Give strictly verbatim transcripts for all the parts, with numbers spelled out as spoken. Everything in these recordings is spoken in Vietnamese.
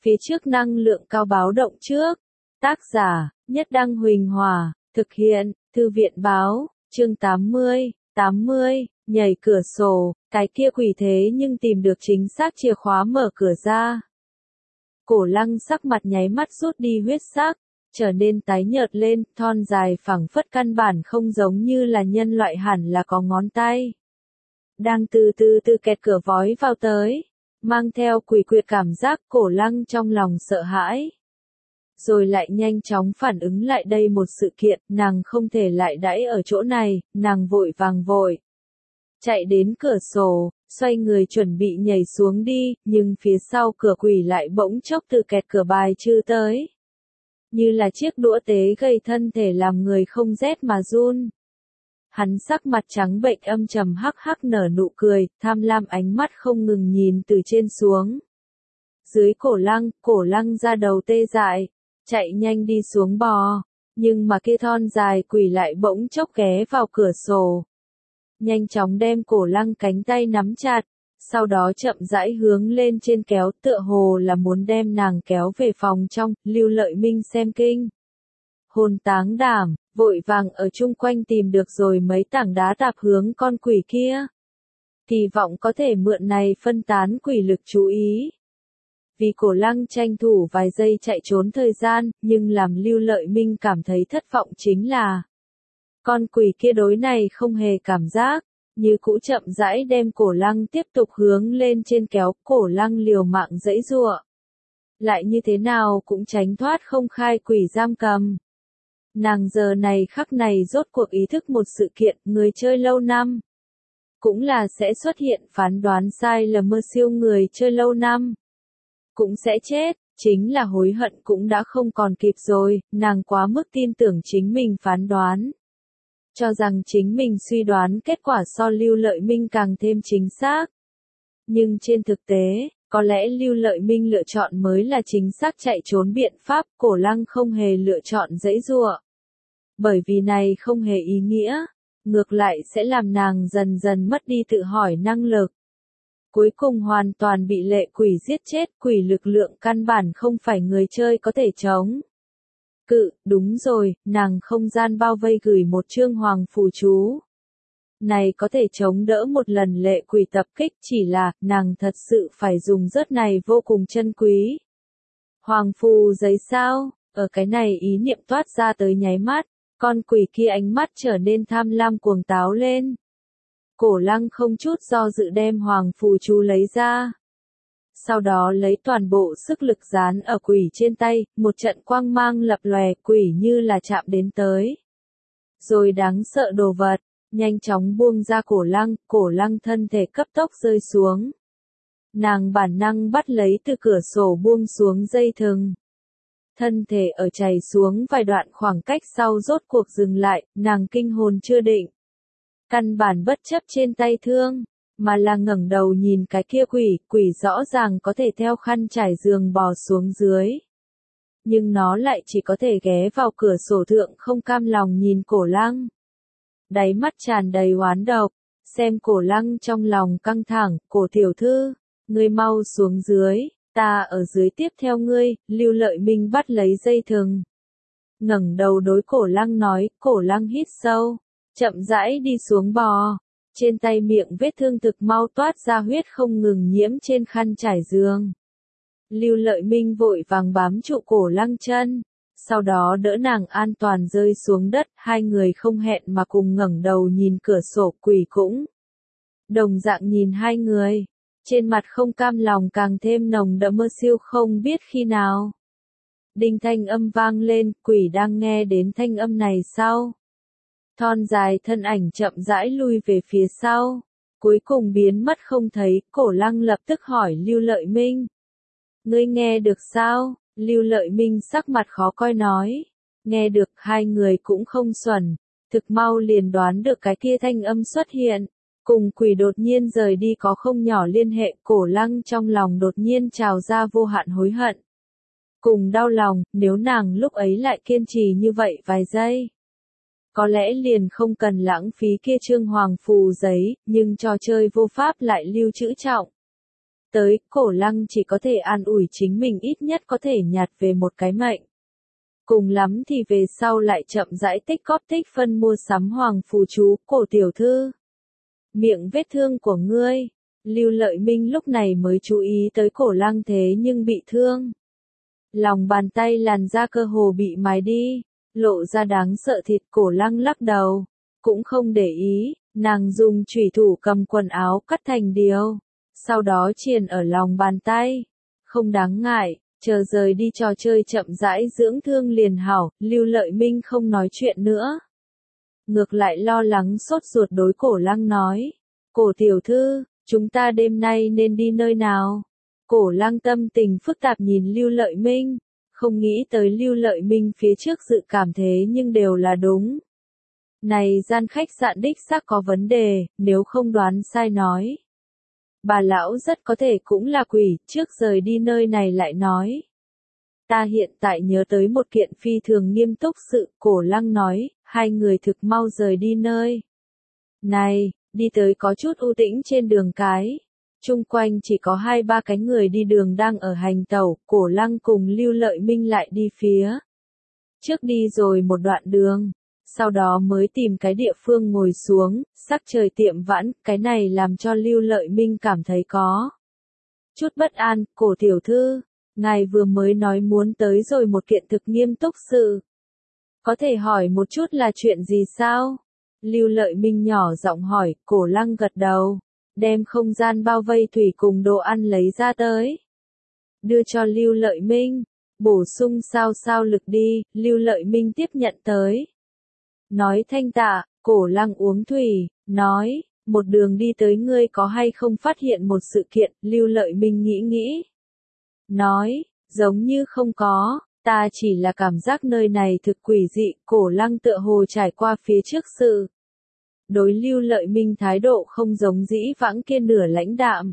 Phía trước năng lượng cao báo động trước. Tác giả, Nhất Đăng Huỳnh Hòa, thực hiện, Thư viện báo, chương tám mươi, tám mươi, nhảy cửa sổ, cái kia quỷ thế nhưng tìm được chính xác chìa khóa mở cửa ra. Cổ Lăng sắc mặt nháy mắt rút đi huyết sắc, trở nên tái nhợt lên, thon dài phẳng phất căn bản không giống như là nhân loại hẳn là có ngón tay. Đang từ từ từ kẹt cửa vói vào tới, mang theo quỷ quyệt cảm giác. Cổ Lăng trong lòng sợ hãi. Rồi lại nhanh chóng phản ứng lại đây một sự kiện, nàng không thể lại đãi ở chỗ này, nàng vội vàng vội. Chạy đến cửa sổ, xoay người chuẩn bị nhảy xuống đi, nhưng phía sau cửa quỷ lại bỗng chốc từ kẹt cửa bài trừ tới. Như là chiếc đũa tế gây thân thể làm người không rét mà run. Hắn sắc mặt trắng bệch âm trầm hắc hắc nở nụ cười, tham lam ánh mắt không ngừng nhìn từ trên xuống. Dưới Cổ Lăng, Cổ Lăng ra đầu tê dại, chạy nhanh đi xuống bò, nhưng mà kia thon dài quỷ lại bỗng chốc ghé vào cửa sổ. Nhanh chóng đem Cổ Lăng cánh tay nắm chặt, sau đó chậm rãi hướng lên trên kéo, tựa hồ là muốn đem nàng kéo về phòng trong. Lưu Lợi Minh xem kinh hồn táng đảm, vội vàng ở chung quanh tìm được rồi mấy tảng đá tạp hướng con quỷ kia. Kỳ vọng có thể mượn này phân tán quỷ lực chú ý. Vì Cổ Lăng tranh thủ vài giây chạy trốn thời gian, nhưng làm Lưu Lợi Minh cảm thấy thất vọng chính là con quỷ kia đối này không hề cảm giác, như cũ chậm rãi đem Cổ Lăng tiếp tục hướng lên trên kéo. Cổ Lăng liều mạng giãy giụa, lại như thế nào cũng tránh thoát không khai quỷ giam cầm. Nàng giờ này khắc này rốt cuộc ý thức một sự kiện, người chơi lâu năm cũng là sẽ xuất hiện phán đoán sai lầm mơ siêu. Người chơi lâu năm cũng sẽ chết, chính là hối hận cũng đã không còn kịp rồi. Nàng quá mức tin tưởng chính mình phán đoán, cho rằng chính mình suy đoán kết quả so Lưu Lợi Minh càng thêm chính xác. Nhưng trên thực tế, có lẽ Lưu Lợi Minh lựa chọn mới là chính xác chạy trốn biện pháp. Cổ Lăng không hề lựa chọn giãy giụa, bởi vì này không hề ý nghĩa, ngược lại sẽ làm nàng dần dần mất đi tự hỏi năng lực. Cuối cùng hoàn toàn bị lệ quỷ giết chết. Quỷ lực lượng căn bản không phải người chơi có thể chống cự. Đúng rồi, nàng không gian bao vây gửi một chương hoàng phù chú. Này có thể chống đỡ một lần lệ quỷ tập kích, chỉ là nàng thật sự phải dùng rớt này vô cùng chân quý. Hoàng phù giấy sao? Ở cái này ý niệm toát ra tới nháy mắt, con quỷ kia ánh mắt trở nên tham lam cuồng táo lên. Cổ Lăng không chút do dự đem hoàng phù chú lấy ra. Sau đó lấy toàn bộ sức lực dán ở quỷ trên tay, một trận quang mang lập lòe, quỷ như là chạm đến tới. Rồi đáng sợ đồ vật, nhanh chóng buông ra Cổ Lăng. Cổ Lăng thân thể cấp tốc rơi xuống. Nàng bản năng bắt lấy từ cửa sổ buông xuống dây thừng. Thân thể ở chảy xuống vài đoạn khoảng cách sau rốt cuộc dừng lại, nàng kinh hồn chưa định. Căn bản bất chấp trên tay thương, mà là ngẩng đầu nhìn cái kia quỷ. Quỷ rõ ràng có thể theo khăn trải giường bò xuống dưới, nhưng nó lại chỉ có thể ghé vào cửa sổ thượng, không cam lòng nhìn Cổ Lăng. Đáy mắt tràn đầy oán độc, xem Cổ Lăng trong lòng căng thẳng. Cổ tiểu thư, ngươi mau xuống dưới, ta ở dưới tiếp theo ngươi. Lưu Lợi Minh bắt lấy dây thừng, ngẩng đầu đối Cổ Lăng nói. Cổ Lăng hít sâu, chậm rãi đi xuống bò. Trên tay miệng vết thương thực mau toát ra huyết không ngừng nhiễm trên khăn trải giường. Lưu Lợi Minh vội vàng bám trụ Cổ Lăng chân, sau đó đỡ nàng an toàn rơi xuống đất. Hai người không hẹn mà cùng ngẩng đầu nhìn cửa sổ. Quỷ cũng đồng dạng nhìn hai người, trên mặt không cam lòng càng thêm nồng đậm. Mơ siêu không biết khi nào đinh thanh âm vang lên. Quỷ đang nghe đến thanh âm này sau, thon dài thân ảnh chậm rãi lui về phía sau, cuối cùng biến mất không thấy. Cổ Lăng lập tức hỏi Lưu Lợi Minh, ngươi nghe được sao? Lưu Lợi Minh sắc mặt khó coi nói, nghe được. Hai người cũng không xuẩn, thực mau liền đoán được cái kia thanh âm xuất hiện cùng quỷ đột nhiên rời đi có không nhỏ liên hệ. Cổ Lăng trong lòng đột nhiên trào ra vô hạn hối hận cùng đau lòng. Nếu nàng lúc ấy lại kiên trì như vậy vài giây, có lẽ liền không cần lãng phí kia chương hoàng phù giấy, nhưng trò chơi vô pháp lại lưu trữ trọng. tới, Cổ Lăng chỉ có thể an ủi chính mình ít nhất có thể nhặt về một cái mệnh. Cùng lắm thì về sau lại chậm rãi tích góp tích phân mua sắm hoàng phù chú, Cổ tiểu thư. Miệng vết thương của ngươi. Lưu Lợi Minh lúc này mới chú ý tới Cổ Lăng thế nhưng bị thương. Lòng bàn tay làn da cơ hồ bị mài đi, lộ ra đáng sợ thịt. Cổ Lăng lắc đầu, cũng không để ý, nàng dùng chủy thủ cầm quần áo cắt thành điều, sau đó triền ở lòng bàn tay. Không đáng ngại, chờ rời đi trò chơi chậm rãi dưỡng thương liền hảo. Lưu Lợi Minh không nói chuyện nữa. Ngược lại lo lắng sốt ruột đối Cổ Lăng nói, Cổ tiểu thư, chúng ta đêm nay nên đi nơi nào? Cổ Lăng tâm tình phức tạp nhìn Lưu Lợi Minh, không nghĩ tới Lưu Lợi Minh phía trước dự cảm thế nhưng đều là đúng. Này gian khách sạn đích xác có vấn đề, nếu không đoán sai nói. Bà lão rất có thể cũng là quỷ, trước rời đi nơi này lại nói. Ta hiện tại nhớ tới một kiện phi thường nghiêm túc sự, Cổ Lăng nói, hai người thực mau rời đi nơi. Này, đi tới có chút u tĩnh trên đường cái. Chung quanh chỉ có hai ba cái người đi đường đang ở hành tẩu, Cổ Lăng cùng Lưu Lợi Minh lại đi phía trước đi rồi một đoạn đường, sau đó mới tìm cái địa phương ngồi xuống, sắc trời tiệm vãn, cái này làm cho Lưu Lợi Minh cảm thấy có chút bất an. Cổ tiểu thư, ngài vừa mới nói muốn tới rồi một kiện thực nghiêm túc sự. Có thể hỏi một chút là chuyện gì sao? Lưu Lợi Minh nhỏ giọng hỏi. Cổ Lăng gật đầu, đem không gian bao vây thủy cùng đồ ăn lấy ra tới. Đưa cho Lưu Lợi Minh, bổ sung sao sao lực đi. Lưu Lợi Minh tiếp nhận tới. Nói thanh tạ. Cổ Lăng uống thủy, nói, một đường đi tới ngươi có hay không phát hiện một sự kiện? Lưu Lợi Minh nghĩ nghĩ. Nói, giống như không có, ta chỉ là cảm giác nơi này thực quỷ dị. Cổ Lăng tựa hồ trải qua phía trước sự. Đối Lưu Lợi Minh thái độ không giống dĩ vãng kia nửa lãnh đạm,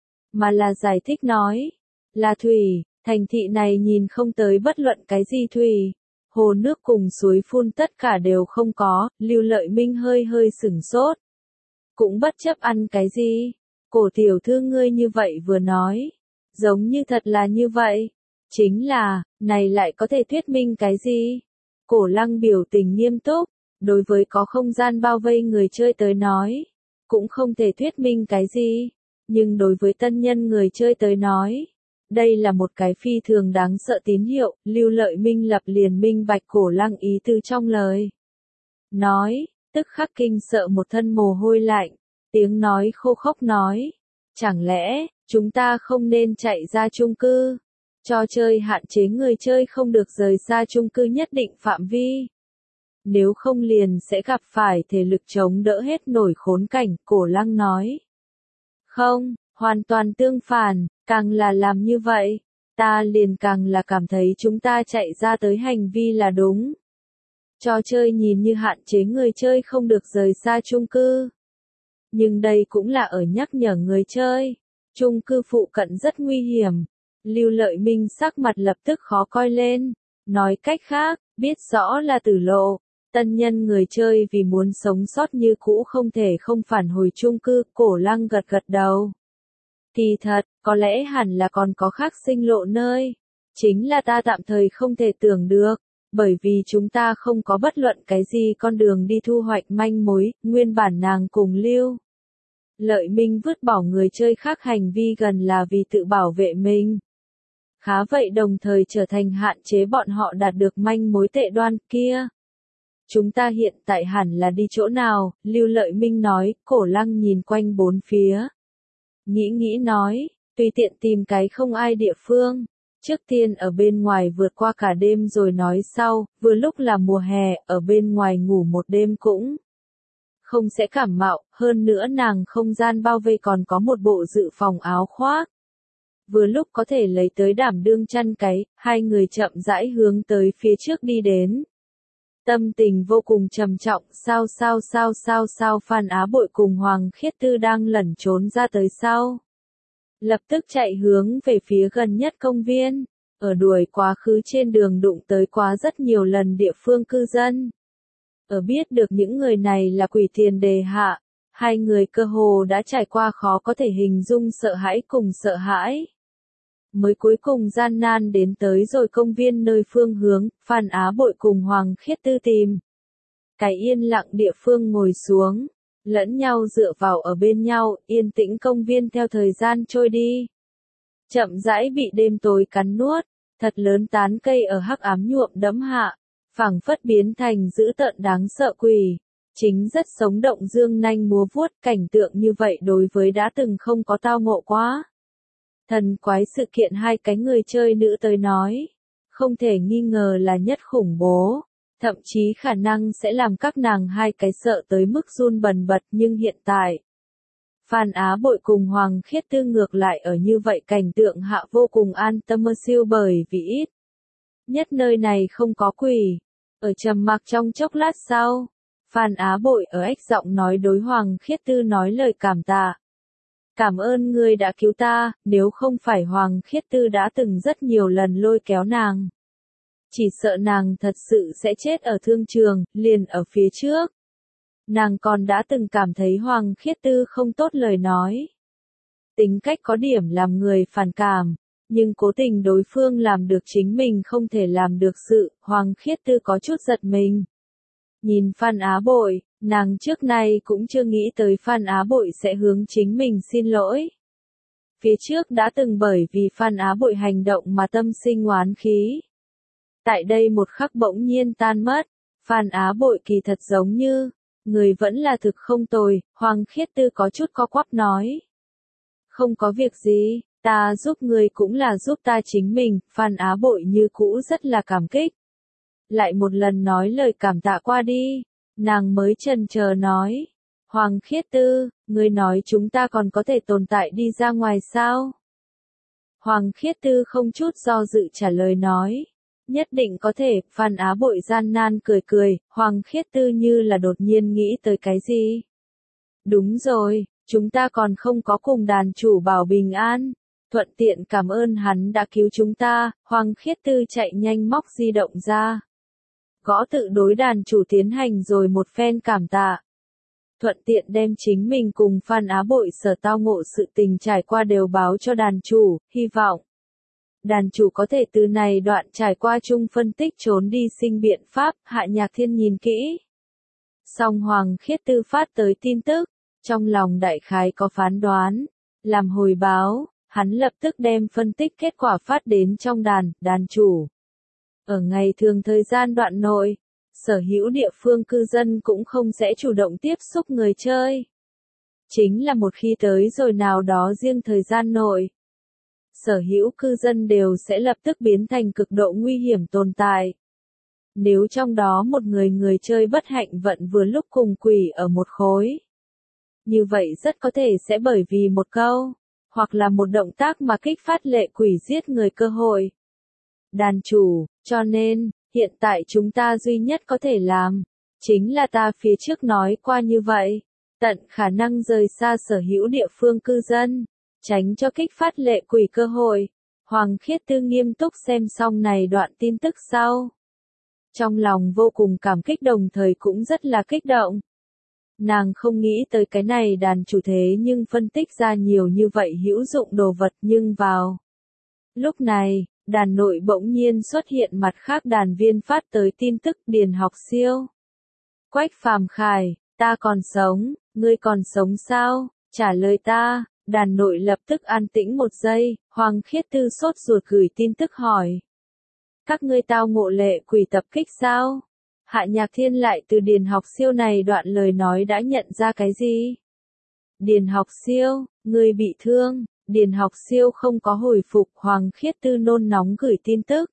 mà là giải thích nói, là thủy, thành thị này nhìn không tới bất luận cái gì thủy, hồ nước cùng suối phun tất cả đều không có. Lưu Lợi Minh hơi hơi sửng sốt, cũng bất chấp ăn cái gì. Cổ tiểu thư ngươi như vậy vừa nói, giống như thật là như vậy, chính là, này lại có thể thuyết minh cái gì? Cổ Lăng biểu tình nghiêm túc. Đối với có không gian bao vây người chơi tới nói, cũng không thể thuyết minh cái gì, nhưng đối với tân nhân người chơi tới nói, đây là một cái phi thường đáng sợ tín hiệu. Lưu Lợi Minh lập liền minh bạch Cổ Lăng ý từ trong lời nói, tức khắc kinh sợ một thân mồ hôi lạnh, tiếng nói khô khốc nói, chẳng lẽ, chúng ta không nên chạy ra chung cư? Trò chơi hạn chế người chơi không được rời xa chung cư nhất định phạm vi. Nếu không liền sẽ gặp phải thể lực chống đỡ hết nổi khốn cảnh. Cổ Lăng nói. Không, hoàn toàn tương phản, càng là làm như vậy, ta liền càng là cảm thấy chúng ta chạy ra tới hành vi là đúng. Trò chơi nhìn như hạn chế người chơi không được rời xa chung cư. Nhưng đây cũng là ở nhắc nhở người chơi. Chung cư phụ cận rất nguy hiểm. Lưu Lợi Minh sắc mặt lập tức khó coi lên. Nói cách khác, biết rõ là tử lộ. Tân nhân người chơi vì muốn sống sót như cũ không thể không phản hồi chung cư. Cổ Lăng gật gật đầu. Thì thật, có lẽ hẳn là còn có khác sinh lộ nơi. Chính là ta tạm thời không thể tưởng được. Bởi vì chúng ta không có bất luận cái gì con đường đi thu hoạch manh mối. Nguyên bản nàng cùng Lưu Lợi Minh vứt bỏ người chơi khác hành vi gần là vì tự bảo vệ mình. Khá vậy đồng thời trở thành hạn chế bọn họ đạt được manh mối tệ đoan kia. Chúng ta hiện tại hẳn là đi chỗ nào? Lưu Lợi Minh nói. Cổ Lăng nhìn quanh bốn phía. Nghĩ nghĩ nói, tùy tiện tìm cái không ai địa phương. Trước tiên ở bên ngoài vượt qua cả đêm rồi nói sau. Vừa lúc là mùa hè, ở bên ngoài ngủ một đêm cũng không sẽ cảm mạo. Hơn nữa nàng không gian bao vây còn có một bộ dự phòng áo khoác. Vừa lúc có thể lấy tới đảm đương chăn cái. Hai người chậm rãi hướng tới phía trước đi đến. Tâm tình vô cùng trầm trọng. Sao sao sao sao sao Phan Á Bội cùng Hoàng Khiết Tư đang lẩn trốn ra tới sau. Lập tức chạy hướng về phía gần nhất công viên. Ở đuổi quá khứ trên đường đụng tới quá rất nhiều lần địa phương cư dân. Ở biết được những người này là quỷ tiền đề hạ. Hai người cơ hồ đã trải qua khó có thể hình dung sợ hãi cùng sợ hãi. Mới cuối cùng gian nan đến tới rồi công viên nơi phương hướng, Phan Á Bội cùng Hoàng Khiết Tư tìm cái yên lặng địa phương ngồi xuống, lẫn nhau dựa vào ở bên nhau, yên tĩnh công viên theo thời gian trôi đi. Chậm rãi bị đêm tối cắn nuốt, thật lớn tán cây ở hắc ám nhuộm đẫm hạ, phảng phất biến thành dữ tợn đáng sợ quỷ. Chính rất sống động dương nanh múa vuốt, cảnh tượng như vậy đối với đã từng không có tao ngộ quá. Thần quái sự kiện hai cái người chơi nữ tới nói, không thể nghi ngờ là nhất khủng bố, thậm chí khả năng sẽ làm các nàng hai cái sợ tới mức run bần bật, nhưng hiện tại, Phan Á Bội cùng Hoàng Khiết Tư ngược lại ở như vậy cảnh tượng hạ vô cùng an tâm siêu, bởi vì ít nhất nơi này không có quỷ. Ở trầm mặc trong chốc lát sau, Phan Á Bội ở ếch giọng nói đối Hoàng Khiết Tư nói lời cảm tạ. Cảm ơn ngươi đã cứu ta, nếu không phải Hoàng Khiết Tư đã từng rất nhiều lần lôi kéo nàng. Chỉ sợ nàng thật sự sẽ chết ở thương trường, liền ở phía trước. Nàng còn đã từng cảm thấy Hoàng Khiết Tư không tốt lời nói. Tính cách có điểm làm người phản cảm, nhưng cố tình đối phương làm được chính mình không thể làm được sự, Hoàng Khiết Tư có chút giật mình. Nhìn Phan Á Bội, nàng trước nay cũng chưa nghĩ tới Phan Á Bội sẽ hướng chính mình xin lỗi. Phía trước đã từng bởi vì Phan Á Bội hành động mà tâm sinh oán khí. Tại đây một khắc bỗng nhiên tan mất, Phan Á Bội kỳ thật giống như, người vẫn là thực không tồi, Hoàng Khiết Tư có chút co quắp nói. Không có việc gì, ta giúp người cũng là giúp ta chính mình, Phan Á Bội như cũ rất là cảm kích. Lại một lần nói lời cảm tạ qua đi, nàng mới chần chờ nói. Hoàng Khiết Tư, ngươi nói chúng ta còn có thể tồn tại đi ra ngoài sao? Hoàng Khiết Tư không chút do dự trả lời nói. Nhất định có thể, Phan Á Bội gian nan cười cười, Hoàng Khiết Tư như là đột nhiên nghĩ tới cái gì? Đúng rồi, chúng ta còn không có cùng đàn chủ bảo bình an. Thuận tiện cảm ơn hắn đã cứu chúng ta, Hoàng Khiết Tư chạy nhanh móc di động ra. Gõ tự đối đàn chủ tiến hành rồi một phen cảm tạ. Thuận tiện đem chính mình cùng Phan Á Bội sở tao ngộ sự tình trải qua đều báo cho đàn chủ, hy vọng đàn chủ có thể từ này đoạn trải qua chung phân tích trốn đi sinh biện pháp. Hạ Nhạc Thiên nhìn kỹ. Song Hoàng Khiết Tư phát tới tin tức, trong lòng đại khái có phán đoán, làm hồi báo, hắn lập tức đem phân tích kết quả phát đến trong đàn, đàn chủ. Ở ngày thường thời gian đoạn nội, sở hữu địa phương cư dân cũng không sẽ chủ động tiếp xúc người chơi. Chính là một khi tới rồi nào đó riêng thời gian nội, sở hữu cư dân đều sẽ lập tức biến thành cực độ nguy hiểm tồn tại. Nếu trong đó một người người chơi bất hạnh vận vừa lúc cùng quỷ ở một khối, như vậy rất có thể sẽ bởi vì một câu, hoặc là một động tác mà kích phát lệ quỷ giết người cơ hội. Đàn chủ, cho nên, hiện tại chúng ta duy nhất có thể làm, chính là ta phía trước nói qua như vậy, tận khả năng rời xa sở hữu địa phương cư dân, tránh cho kích phát lệ quỷ cơ hội. Hoàng Khiết Tư nghiêm túc xem xong này đoạn tin tức sau. Trong lòng vô cùng cảm kích đồng thời cũng rất là kích động. Nàng không nghĩ tới cái này đàn chủ thế nhưng phân tích ra nhiều như vậy hữu dụng đồ vật, nhưng vào lúc này, đàn nội bỗng nhiên xuất hiện mặt khác đàn viên phát tới tin tức. Điền Học Siêu, Quách Phàm Khải, ta còn sống, ngươi còn sống sao? Trả lời ta. Đàn nội lập tức an tĩnh một giây, Hoàng Khiết Tư sốt ruột gửi tin tức hỏi. Các ngươi tao ngộ lệ quỷ tập kích sao? Hạ Nhạc Thiên lại từ Điền Học Siêu này đoạn lời nói đã nhận ra cái gì? Điền Học Siêu, ngươi bị thương. Điền Học Siêu không có hồi phục, Hoàng Khiết Tư nôn nóng gửi tin tức.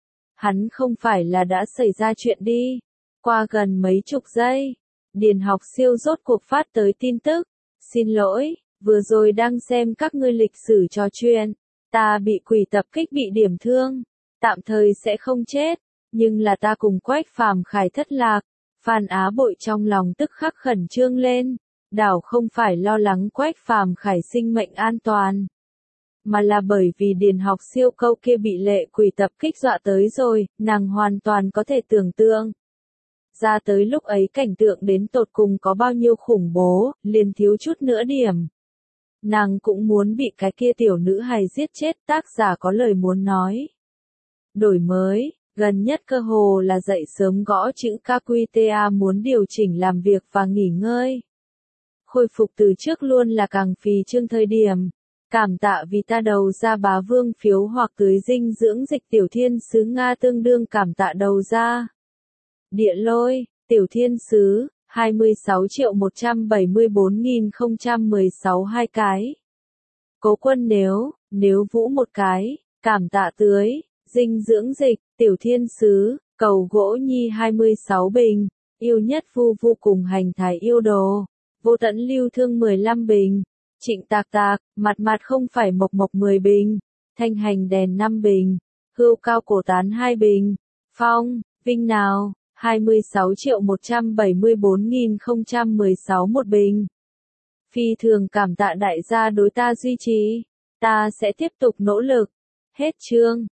Hắn không phải là đã xảy ra chuyện đi. Qua gần mấy chục giây, Điền Học Siêu rốt cuộc phát tới tin tức. Xin lỗi, vừa rồi đang xem các ngươi lịch sử trò chuyện. Ta bị quỷ tập kích bị điểm thương. Tạm thời sẽ không chết, nhưng là ta cùng Quách Phàm Khải thất lạc. Phan Á Bội trong lòng tức khắc khẩn trương lên. Đảo không phải lo lắng Quách Phàm Khải sinh mệnh an toàn, mà là bởi vì Điền Học Siêu câu kia bị lệ quỷ tập kích dọa tới rồi, nàng hoàn toàn có thể tưởng tượng ra tới lúc ấy cảnh tượng đến tột cùng có bao nhiêu khủng bố, liền thiếu chút nữa điểm. Nàng cũng muốn bị cái kia tiểu nữ hài giết chết, tác giả có lời muốn nói. Đổi mới, gần nhất cơ hồ là dậy sớm gõ chữ ca quy tê a muốn điều chỉnh làm việc và nghỉ ngơi. Khôi phục từ trước luôn là càng phì trương thời điểm. Cảm tạ vì ta đầu ra bá vương phiếu hoặc tưới dinh dưỡng dịch tiểu thiên sứ Nga tương đương cảm tạ đầu ra. Địa lôi, tiểu thiên sứ, hai mươi sáu triệu một trăm bảy mươi bốn nghìn không trăm mười sáu hai cái. Cố quân nếu, nếu vũ một cái, cảm tạ tưới, dinh dưỡng dịch, tiểu thiên sứ, cầu gỗ nhi hai mươi sáu bình, yêu nhất vu vu cùng hành thái yêu đồ, vô tận lưu thương mười lăm bình, trịnh tạc tạc, mặt mặt không phải mộc mộc mười bình, thanh hành đèn năm bình, hưu cao cổ tán hai bình, phong, vinh nào, hai mươi sáu triệu một trăm bảy mươi bốn nghìn không trăm mười sáu một bình. Phi thường cảm tạ đại gia đối ta duy trì, ta sẽ tiếp tục nỗ lực. Hết chương.